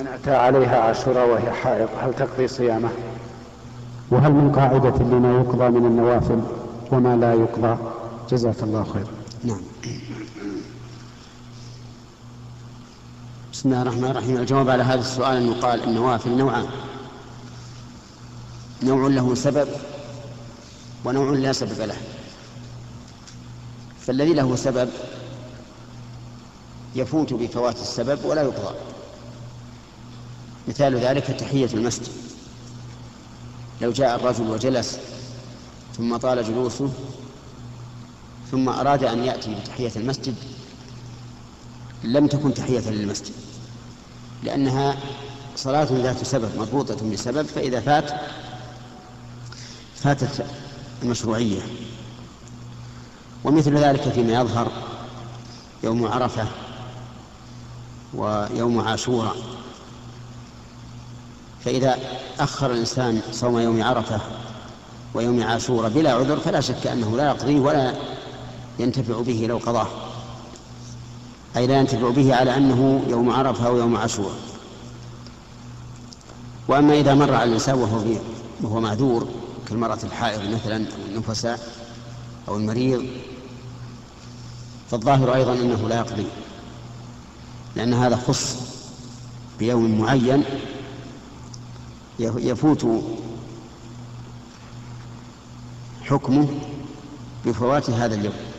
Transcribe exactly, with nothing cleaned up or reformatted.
من أتى عليها عاشوراء وهي حائض هل تقضي صيامه؟ وهل من قاعدة لما يقضى من النوافل وما لا يقضى؟ جزاك الله خير. نعم. بسم الله الرحمن الرحيم. الجواب على هذا السؤال أن يقال النوافل نوعان، نوع له سبب ونوع لا سبب له. فالذي له سبب يفوت بفوات السبب ولا يقضى. مثال ذلك تحية المسجد، لو جاء الرجل وجلس ثم طال جلوسه ثم أراد أن يأتي بتحية المسجد لم تكن تحية للمسجد، لأنها صلاة ذات سبب مربوطة بسبب، فإذا فات فاتت المشروعية. ومثل ذلك فيما يظهر يوم عرفة ويوم عاشوراء، فإذا أخر الإنسان صوم يوم عرفة ويوم عاشوراء بلا عذر فلا شك أنه لا يقضيه ولا ينتفع به لو قضاه، أي لا ينتفع به على أنه يوم عرفة أو يوم عاشوراء. وأما إذا مر على الإنسان وهو, وهو معذور كالمرأة الحائض مثلا أو النفساء أو المريض فالظاهر أيضا أنه لا يقضي، لأن هذا خص بيوم معين يفوت حكمه بفوات هذا اليوم.